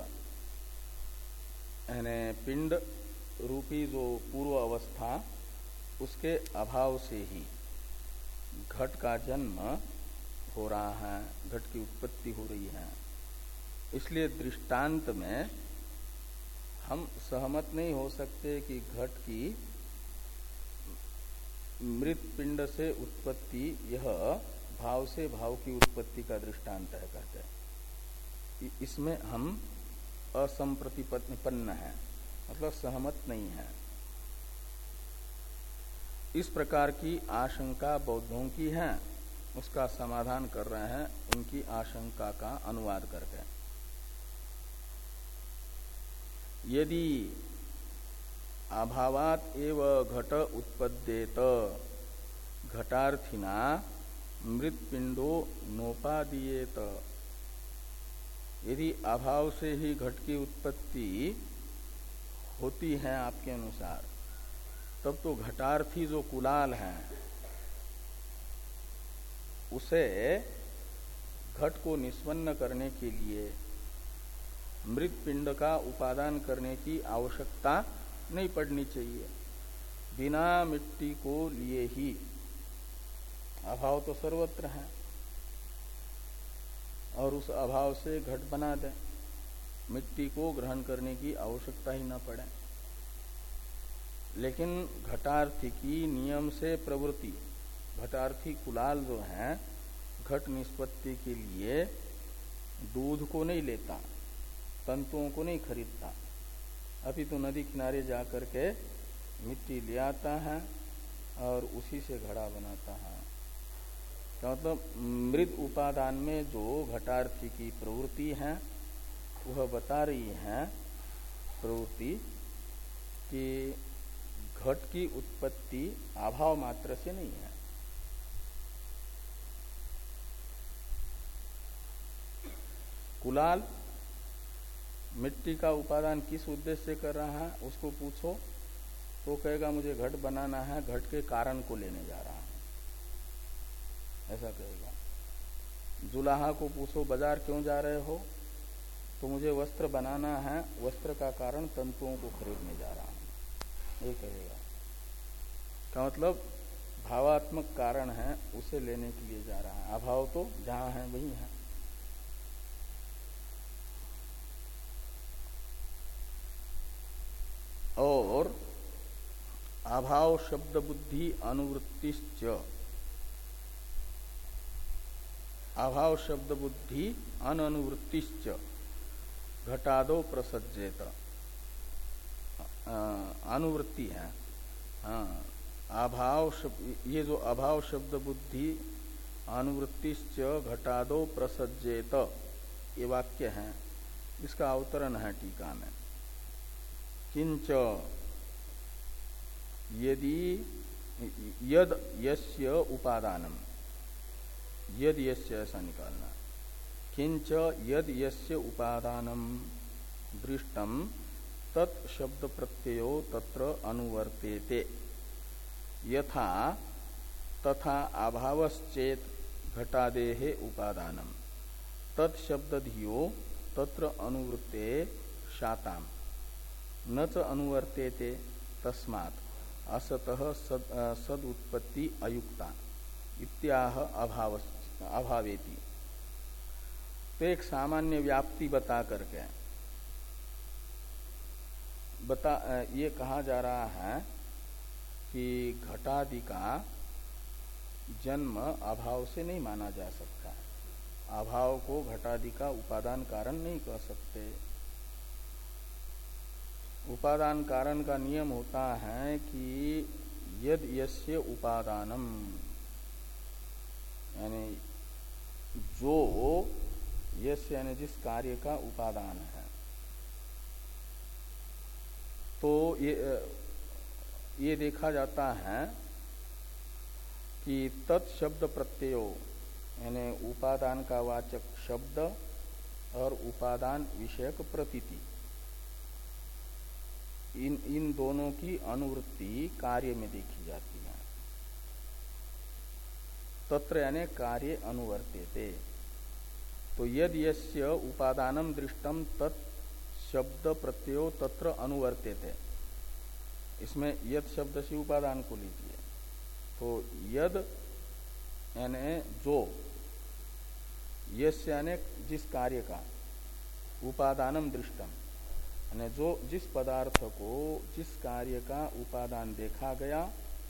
यानी पिंड रूपी जो पूर्व अवस्था, उसके अभाव से ही घट का जन्म हो रहा है, घट की उत्पत्ति हो रही है। इसलिए दृष्टांत में हम सहमत नहीं हो सकते कि घट की मृत पिंड से उत्पत्ति यह भाव से भाव की उत्पत्ति का दृष्टांत है, कहते हैं। इसमें हम असंप्रतिपन्न है, मतलब सहमत नहीं है। इस प्रकार की आशंका बौद्धों की है, उसका समाधान कर रहे हैं उनकी आशंका का अनुवाद करके। यदि अभावात एव घट उत्पद्येत घटार्थिना मृतपिंडो नोपादीयेत, यदि अभाव से ही घट की उत्पत्ति होती है आपके अनुसार, तब तो घटार्थी जो कुलाल है उसे घट को निष्पन्न करने के लिए मृत पिंड का उपादान करने की आवश्यकता नहीं पड़नी चाहिए। बिना मिट्टी को लिए ही, अभाव तो सर्वत्र है, और उस अभाव से घट बना दे, मिट्टी को ग्रहण करने की आवश्यकता ही न पड़े। लेकिन घटार्थी की नियम से प्रवृत्ति, घटार्थी कुलाल जो है घट निष्पत्ति के लिए दूध को नहीं लेता, तंतुओं को नहीं खरीदता, अभी तो नदी किनारे जाकर के मिट्टी ले आता है और उसी से घड़ा बनाता है। तो मतलब मृद उपादान में जो घटार्थी की प्रवृत्ति है वह बता रही है प्रवृत्ति कि घट की उत्पत्ति अभाव मात्र से नहीं है। कुलाल मिट्टी का उपादान किस उद्देश्य से कर रहा है, उसको पूछो तो कहेगा मुझे घट बनाना है, घट के कारण को लेने जा रहा है, ऐसा कहेगा। जुलाहा को पूछो बाजार क्यों जा रहे हो, तो मुझे वस्त्र बनाना है, वस्त्र का कारण तंतुओं को खरीदने जा रहा हूं, ये कहेगा। का मतलब भावात्मक कारण है, उसे लेने के लिए जा रहा है। अभाव तो जहां है वही है। और अभाव शब्द बुद्धि अनुवृत्तिश्च, अभाव शब्द बुद्धि अननुवृत्तिश्च घटादो प्रसज्जेत, अनुवृत्ति है। हाँ, अभाव शब्द, ये जो अभाव शब्द बुद्धि अनुवृत्तिश्च घटादो प्रसज्जेत, ये वाक्य है, इसका अवतरण है टीका में। किंच यदि यद यस्य उपादानम, यद यस्य ऐसा निकालना, किंच यद यस्य उपादानम दृष्टम तत् शब्द प्रत्ययो तत्र अनुवर्तेते, यथा तथा अभावश्चेत घटादेहे उपादानम तत् शब्द धियो तत्र अनुवृत्ते शाताम न च अनुवर्तेते तस्मात् असतः सद, सद उत्पत्ति अयुक्ता इत्याह अभाव अभावेति। तो एक सामान्य व्याप्ति बता करके बता ये कहा जा रहा है कि घटादि का जन्म अभाव से नहीं माना जा सकता, अभाव को घटादि का उपादान कारण नहीं कह सकते। उपादान कारण का नियम होता है कि यद यस्य उपादानम, यानी जो यस्य यानी जिस कार्य का उपादान है, तो ये ये देखा जाता है कि तत्शब्द प्रत्ययो यानी उपादान का वाचक शब्द और उपादान विषयक प्रतीति, इन इन दोनों की अनुवृत्ति कार्य में देखी जाती है। तत्र यानी कार्य अनुवर्त्यते। तो यद यस्य उपादानम दृष्टम तत् शब्द प्रत्ययो तत्र अनुवर्त्यते, इसमें यद शब्द से उपादान को लीजिए। तो यद यानी जो, यस्य यानी जिस कार्य का, उपादानम दृष्टम यानी जो जिस पदार्थ को जिस कार्य का उपादान देखा गया,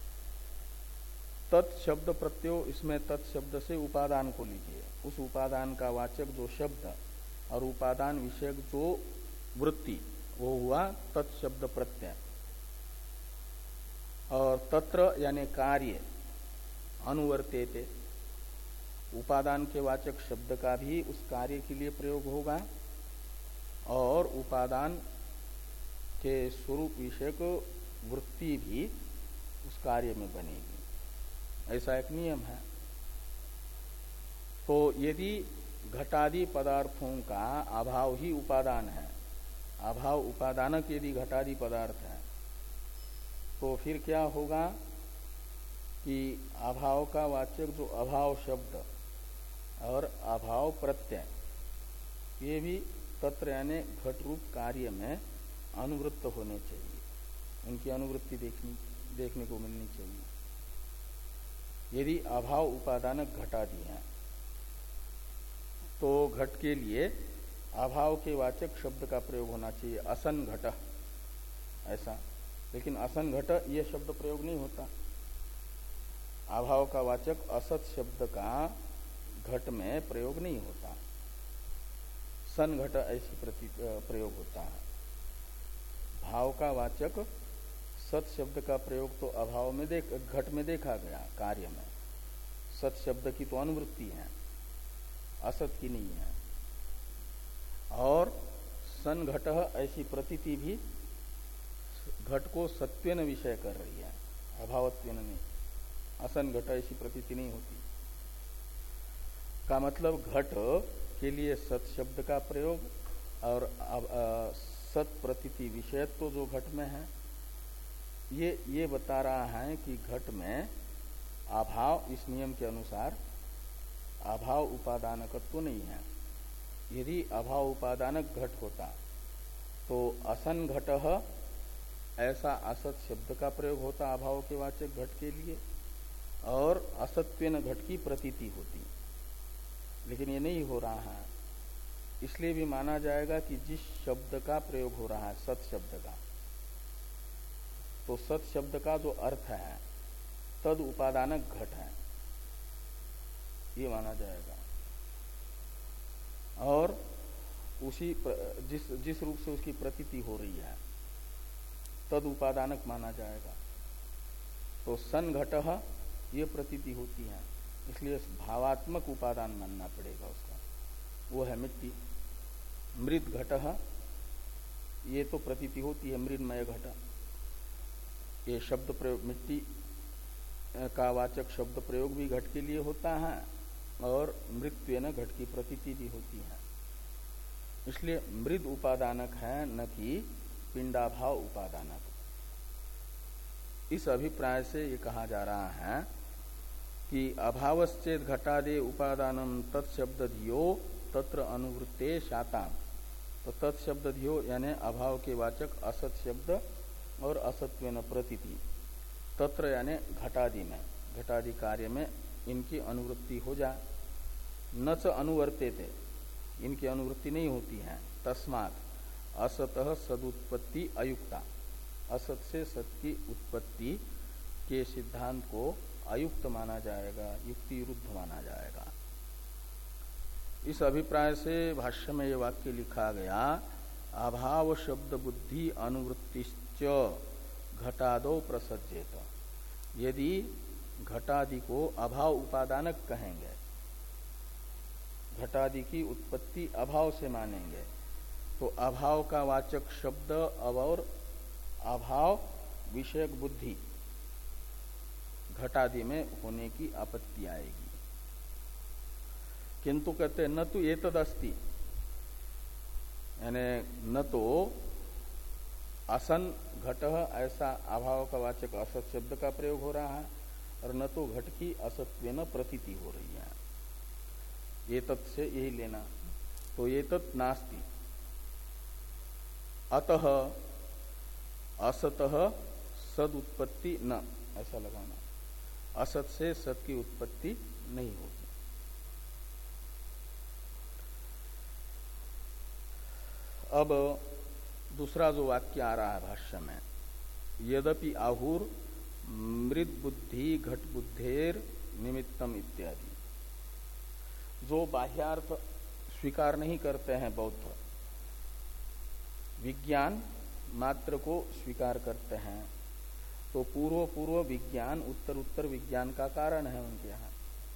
तत्शब्द प्रत्ययो, इसमें तत्शब्द से उपादान को लीजिए। उस उपादान का वाचक जो शब्द और उपादान विषयक जो वृत्ति, वो हुआ तत्शब्द प्रत्यय। और तत्र यानी कार्य अनुवर्तेते, उपादान के वाचक शब्द का भी उस कार्य के लिए प्रयोग होगा और उपादान के स्वरूप विषयक वृत्ति भी उस कार्य में बनेगी, ऐसा एक नियम है। तो यदि घटादि पदार्थों का अभाव ही उपादान है, अभाव उपादानक यदि घटादि पदार्थ है, तो फिर क्या होगा कि अभाव का वाचक जो अभाव शब्द और अभाव प्रत्यय, ये भी तत्र यानी घट रूप कार्य में अनुवृत्त होने चाहिए, उनकी अनुवृत्ति देखनी देखने को मिलनी चाहिए। यदि अभाव उपादानक घटादि है तो घट के लिए अभाव के वाचक शब्द का प्रयोग होना चाहिए, असन घट ऐसा। लेकिन असन घट यह शब्द प्रयोग नहीं होता। अभाव का वाचक असत शब्द का घट में प्रयोग नहीं होता, सन घट ऐसी प्रति प्रयोग होता है। भाव का वाचक सत शब्द का प्रयोग तो अभाव में देख घट में देखा गया कार्य में, सत शब्द की तो अनुवृत्ति है, असत की नहीं है। और सन घट ऐसी प्रतीति भी घट को सत्वेन विषय कर रही है, अभावत्वेन नहीं। असन घट ऐसी प्रतीति नहीं होती। का मतलब घट के लिए सत शब्द का प्रयोग और सत प्रतीति विषयत्व तो जो घट में है, ये ये बता रहा है कि घट में अभाव, इस नियम के अनुसार अभाव उपादानकत्व तो नहीं है। यदि अभाव उपादानक घट होता तो असन घट ऐसा असत शब्द का प्रयोग होता अभाव के वाचक घट के लिए और असत्वेन घट की प्रतीति होती। लेकिन ये नहीं हो रहा है, इसलिए भी माना जाएगा कि जिस शब्द का प्रयोग हो रहा है सत शब्द का, तो सत शब्द का जो अर्थ है तद उपादानक घट है, ये माना जाएगा। और उसी जिस जिस रूप से उसकी प्रतीति हो रही है तद उपादानक माना जाएगा। तो सन घट ये प्रतीति होती है, इसलिए भावात्मक उपादान मानना पड़ेगा उसका, वो है मिट्टी। मृद घट ये तो प्रतीति होती है मृदमय घट, ये शब्द प्रयोग मिट्टी का वाचक शब्द प्रयोग भी घट के लिए होता है और मृत्वेन घट की प्रतीति भी होती है। इसलिए मृद उपादानक है, न कि पिंडाभाव उपादानक। इस अभिप्राय से ये कहा जा रहा है कि अभावश्चेद घटादे उपादानम तत्शब्द धियो तत्र अनुवृत्ते शाताम। तो तत्शब्द धियो यानी अभाव के वाचक असत शब्द और असत्वेन प्रतीति, तत्र यानी घटादि में, घटादि कार्य में इनकी अनुवृत्ति हो जाए। न च अनुवर्तेते, इनकी अनुवृत्ति नहीं होती है। तस्मात् असतः सदुत्पत्ति अयुक्ता, असत से सत की उत्पत्ति के सिद्धांत को अयुक्त माना जाएगा, युक्ति विरुद्ध माना जाएगा। इस अभिप्राय से भाष्य में ये वाक्य लिखा गया, अभाव शब्द बुद्धि अनुवृत्तिश्च घटादो प्रसज्जेत। यदि घटादि को अभाव उपादानक कहेंगे, घटादि की उत्पत्ति अभाव से मानेंगे, तो अभाव का वाचक शब्द और अभाव विषयक बुद्धि घटादि में होने की आपत्ति आएगी। किंतु कहते न तो एतद अस्ति, यानी न तो असन घट ऐसा अभाव का वाचक असत शब्द का प्रयोग हो रहा है और न तो घट की असत्वेन प्रतीति हो रही है। ये तत् से यही लेना। तो ये तत् नास्ति, अतः असतः सद उत्पत्ति न, ऐसा लगाना। असत से सत की उत्पत्ति नहीं होगी। अब दूसरा जो वाक्य आ रहा है भाष्य में, यद्यपि आहुर मृत बुद्धि घट बुद्धेर निमित्तम इत्यादि, जो बाह्यार्थ स्वीकार नहीं करते हैं बौद्ध, विज्ञान मात्र को स्वीकार करते हैं, तो पूर्व पूर्व विज्ञान उत्तर उत्तर विज्ञान का कारण है उनके यहाँ।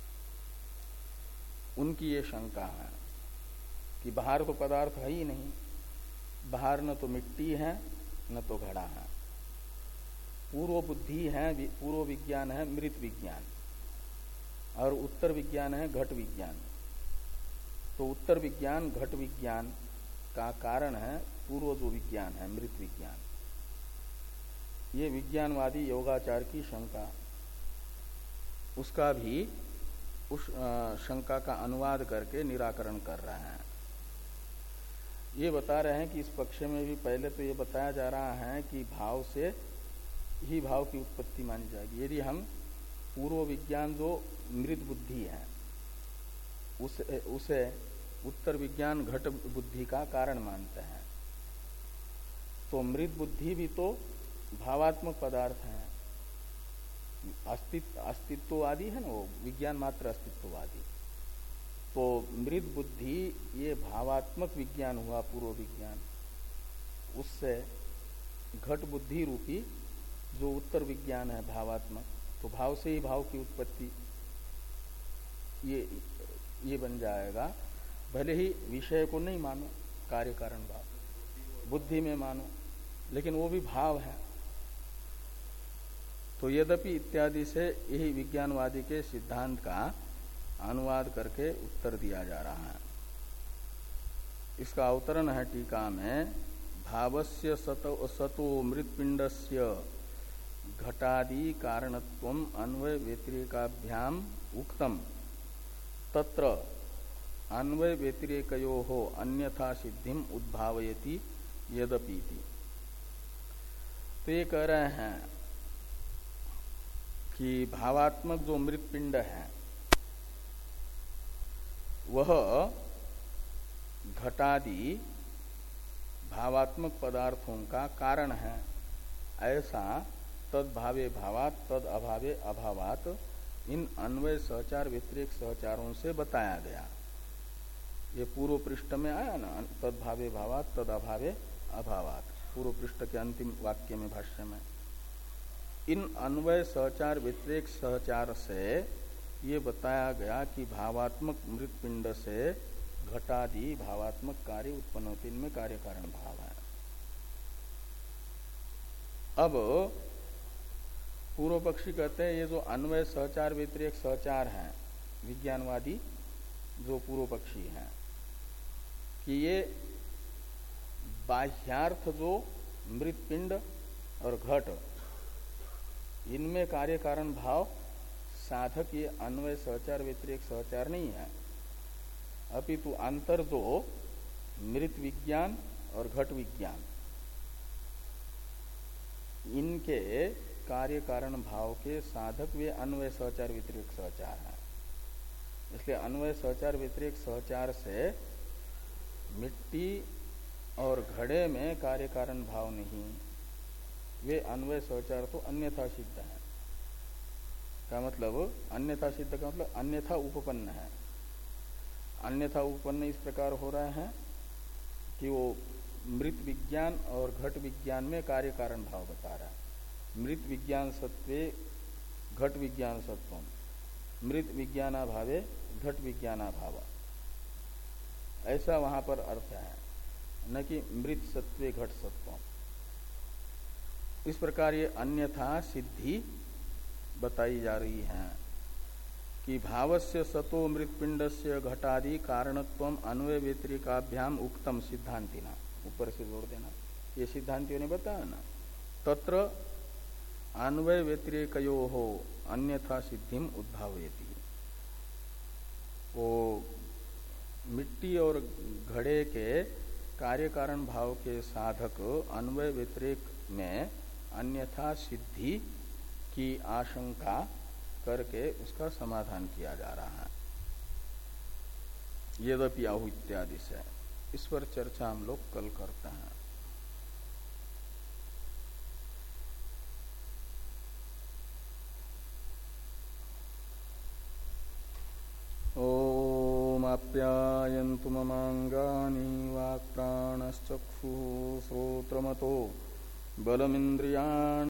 उनकी ये शंका है कि बाहर तो पदार्थ है ही नहीं, बाहर न तो मिट्टी है न तो घड़ा है। पूर्व बुद्धि है, पूर्व विज्ञान है मृत विज्ञान, और उत्तर विज्ञान है घट विज्ञान। तो उत्तर विज्ञान घट विज्ञान का कारण है पूर्व जो विज्ञान है मृत विज्ञान। ये विज्ञानवादी योगाचार की शंका, उसका भी उस शंका का अनुवाद करके निराकरण कर रहे हैं। ये बता रहे हैं कि इस पक्ष में भी पहले तो ये बताया जा रहा है कि भाव से ही भाव की उत्पत्ति मानी जाएगी। यदि हम पूर्व विज्ञान जो मृत बुद्धि है उसे, उसे उत्तर विज्ञान घट बुद्धि का कारण मानते हैं, तो मृत बुद्धि भी तो भावात्मक पदार्थ है, अस्तित्व अस्तित्ववादी है ना, वो विज्ञान मात्र अस्तित्ववादी। तो मृत बुद्धि ये भावात्मक विज्ञान हुआ पूर्व विज्ञान, उससे घट बुद्धि रूपी जो उत्तर विज्ञान है भावात्मक, तो भाव से ही भाव की उत्पत्ति ये ये बन जाएगा। भले ही विषय को नहीं मानो, कार्य कारण भाव, बुद्धि में मानो, लेकिन वो भी भाव है। तो यद्यपि इत्यादि से यही विज्ञानवादी के सिद्धांत का अनुवाद करके उत्तर दिया जा रहा है। इसका अवतरण है टीका में, भावस्य सतो, सतो मृतपिंडस्य घटादि कारणत्वम अन्वय व्यतिरेकाभ्याम उक्तम तत्र अन्वय व्यतिरेकयोः अन्यथा सिद्धिम उद्भावयति यद्यपि। तो ये कह रहे हैं कि भावात्मक जो मृतपिंड है वह घटादि भावात्मक पदार्थों का कारण है, ऐसा तद भावे भावात तद अभावे अभावात इन अन्वय सहचार व्यतिरेक सहचारों से बताया गया। ये पूर्व पृष्ठ में आया ना, तद भावे भावात तद अभावे अभावात, पूर्व पृष्ठ के अंतिम वाक्य में भाष्य में। इन अन्वय सहचार व्यतिरेक सहचार से ये बताया गया कि भावात्मक मृतपिंड से घटादि भावात्मक कार्य उत्पन्न होते, इनमें कार्य कारण भाव है। अब पूर्व पक्षी कहते हैं ये जो अन्वय सहचार व्यतिरेक सहचार है, विज्ञानवादी जो पूर्व पक्षी हैं, कि ये बाह्यार्थ जो मृतपिंड और घट, इनमें कार्य कारण भाव साधक ये अन्वय सहचार व्यतिरेक सहचार नहीं है, अपितु अंतर जो मृत विज्ञान और घट विज्ञान, इनके कार्य कारण भाव के साधक वे अन्वय सहचार व्यतिरेक सहचार है। इसलिए अन्वय सहचार व्यतिरेक सहचार से मिट्टी और घड़े में कार्य कारण भाव नहीं, वे अन्वय सहचार तो अन्यथा सिद्ध है। का मतलब अन्यथा सिद्ध का मतलब अन्यथा उपपन्न है। अन्यथा उपपन्न इस प्रकार हो रहा है कि वो मृत विज्ञान और घट विज्ञान में कार्य कारण भाव बता रहा है। मृत विज्ञान सत्वे घट विज्ञान सत्वम, मृत विज्ञानाभावे घट विज्ञानाभाव, ऐसा वहां पर अर्थ है, न कि मृत सत्वे घट सत्वम। इस प्रकार ये अन्यथा सिद्धि बताई जा रही है कि भावस्य सतो मृतपिंडस्य घटादि कारणत्वम अन्वय व्यतिरेकाभ्याम उक्तम सिद्धांतिना, ऊपर से जोड़ देना, ये सिद्धांतियों ने बताया ना। तत्र अन्वय व्यतिरेकयो हो अन्यथा सिद्धिम उद्भावयति। वो मिट्टी और घड़े के कार्य कारण भाव के साधक अन्वय व्यतिरेक में अन्यथा सिद्धि की आशंका करके उसका समाधान किया जा रहा है। यद्यपि आहु इत्यादि से इस पर चर्चा हम लोग कल करते हैं। ओम आप्यायन्तु ममांगानि वाक्प्राणश्चक्षुः श्रोत्रमतो बलमिन्द्रियाणि